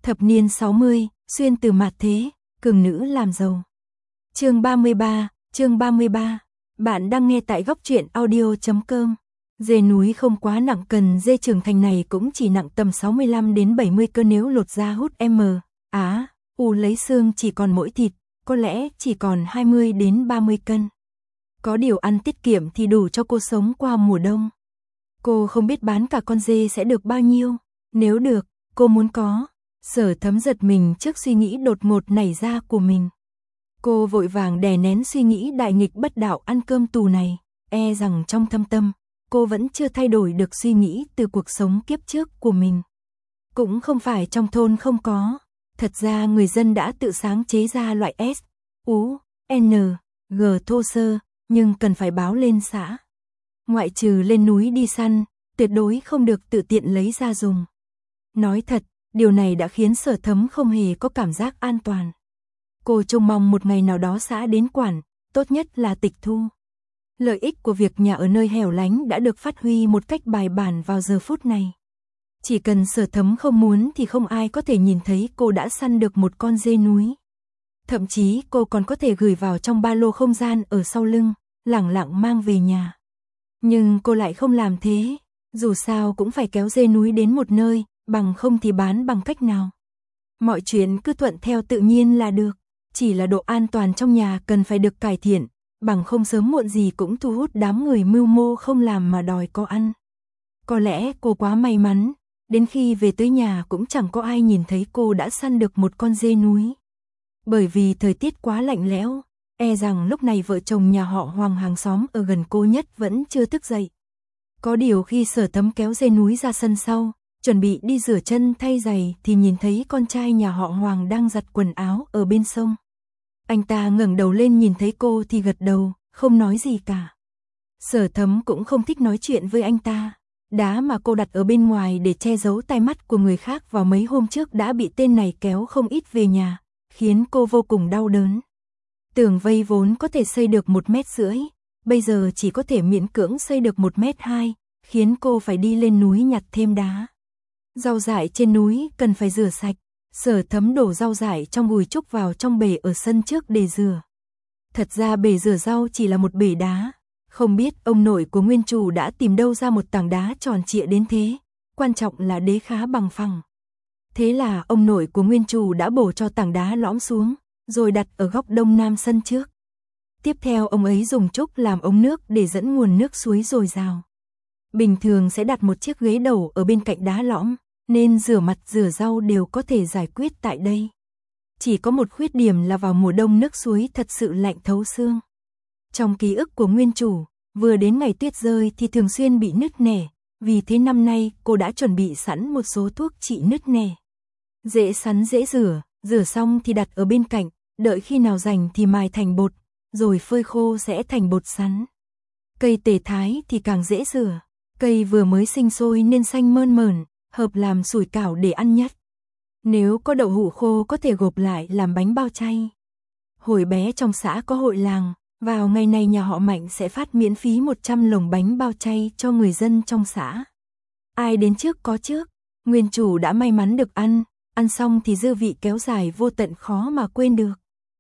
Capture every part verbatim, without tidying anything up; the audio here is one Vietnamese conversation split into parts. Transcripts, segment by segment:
Thập niên sáu mươi, xuyên từ mạt thế, cường nữ làm giàu. Chương ba mươi ba, chương ba mươi ba. Bạn đang nghe tại góc truyện audio chấm com. Dê núi không quá nặng, cần dê trưởng thành này cũng chỉ nặng tầm sáu mươi lăm đến bảy mươi cân, nếu lột ra hút M. Á, U lấy xương chỉ còn mỗi thịt, có lẽ chỉ còn hai mươi đến ba mươi cân. Có điều ăn tiết kiệm thì đủ cho cô sống qua mùa đông. Cô không biết bán cả con dê sẽ được bao nhiêu, nếu được, cô muốn có. Sở Thấm giật mình trước suy nghĩ đột ngột nảy ra của mình. Cô vội vàng đè nén suy nghĩ đại nghịch bất đạo ăn cơm tù này, e rằng trong thâm tâm, cô vẫn chưa thay đổi được suy nghĩ từ cuộc sống kiếp trước của mình. Cũng không phải trong thôn không có, thật ra người dân đã tự sáng chế ra loại S, U, N, G thô sơ, nhưng cần phải báo lên xã. Ngoại trừ lên núi đi săn, tuyệt đối không được tự tiện lấy ra dùng. Nói thật, điều này đã khiến Sở Thấm không hề có cảm giác an toàn. Cô trông mong một ngày nào đó xã đến quản, tốt nhất là tịch thu. Lợi ích của việc nhà ở nơi hẻo lánh đã được phát huy một cách bài bản vào giờ phút này. Chỉ cần Sở Thấm không muốn thì không ai có thể nhìn thấy cô đã săn được một con dê núi. Thậm chí cô còn có thể gửi vào trong ba lô không gian ở sau lưng, lẳng lặng mang về nhà. Nhưng cô lại không làm thế, dù sao cũng phải kéo dê núi đến một nơi, bằng không thì bán bằng cách nào. Mọi chuyện cứ thuận theo tự nhiên là được, chỉ là độ an toàn trong nhà cần phải được cải thiện, bằng không sớm muộn gì cũng thu hút đám người mưu mô không làm mà đòi có ăn. Có lẽ cô quá may mắn, đến khi về tới nhà cũng chẳng có ai nhìn thấy cô đã săn được một con dê núi. Bởi vì thời tiết quá lạnh lẽo, e rằng lúc này vợ chồng nhà họ Hoàng hàng xóm ở gần cô nhất vẫn chưa thức dậy. Có điều khi Sở Thấm kéo dê núi ra sân sau, chuẩn bị đi rửa chân thay giày thì nhìn thấy con trai nhà họ Hoàng đang giặt quần áo ở bên sông. Anh ta ngẩng đầu lên nhìn thấy cô thì gật đầu, không nói gì cả. Sở Thấm cũng không thích nói chuyện với anh ta. Đá mà cô đặt ở bên ngoài để che giấu tai mắt của người khác vào mấy hôm trước đã bị tên này kéo không ít về nhà, khiến cô vô cùng đau đớn. Tường vây vốn có thể xây được một mét rưỡi, bây giờ chỉ có thể miễn cưỡng xây được một mét hai, khiến cô phải đi lên núi nhặt thêm đá. Rau dại trên núi cần phải rửa sạch, Sở Thấm đổ rau dại trong gùi trúc vào trong bể ở sân trước để rửa. Thật ra bể rửa rau chỉ là một bể đá, không biết ông nội của nguyên chủ đã tìm đâu ra một tảng đá tròn trịa đến thế, quan trọng là đế khá bằng phẳng. Thế là ông nội của nguyên chủ đã bổ cho tảng đá lõm xuống, rồi đặt ở góc đông nam sân trước. Tiếp theo ông ấy dùng trúc làm ống nước để dẫn nguồn nước suối dồi dào. Bình thường sẽ đặt một chiếc ghế đầu ở bên cạnh đá lõm, nên rửa mặt rửa rau đều có thể giải quyết tại đây. Chỉ có một khuyết điểm là vào mùa đông nước suối thật sự lạnh thấu xương. Trong ký ức của nguyên chủ, vừa đến ngày tuyết rơi thì thường xuyên bị nứt nẻ, vì thế năm nay cô đã chuẩn bị sẵn một số thuốc trị nứt nẻ. Dễ sắn dễ rửa, rửa xong thì đặt ở bên cạnh, đợi khi nào rảnh thì mài thành bột, rồi phơi khô sẽ thành bột sắn. Cây tề thái thì càng dễ rửa, cây vừa mới sinh sôi nên xanh mơn mởn, hợp làm sủi cảo để ăn nhất. Nếu có đậu hũ khô có thể gộp lại làm bánh bao chay. Hồi bé trong xã có hội làng, vào ngày này nhà họ Mạnh sẽ phát miễn phí một trăm lồng bánh bao chay cho người dân trong xã. Ai đến trước có trước, nguyên chủ đã may mắn được ăn, ăn xong thì dư vị kéo dài vô tận khó mà quên được.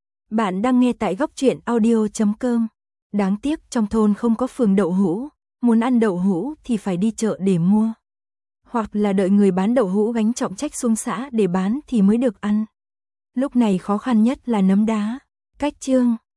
Bạn đang nghe tại góc truyện audio chấm com. Đáng tiếc trong thôn không có phường đậu hũ, muốn ăn đậu hũ thì phải đi chợ để mua. Hoặc là đợi người bán đậu hũ gánh trọng trách xuống xã để bán thì mới được ăn. Lúc này khó khăn nhất là nấm đá. Cách chương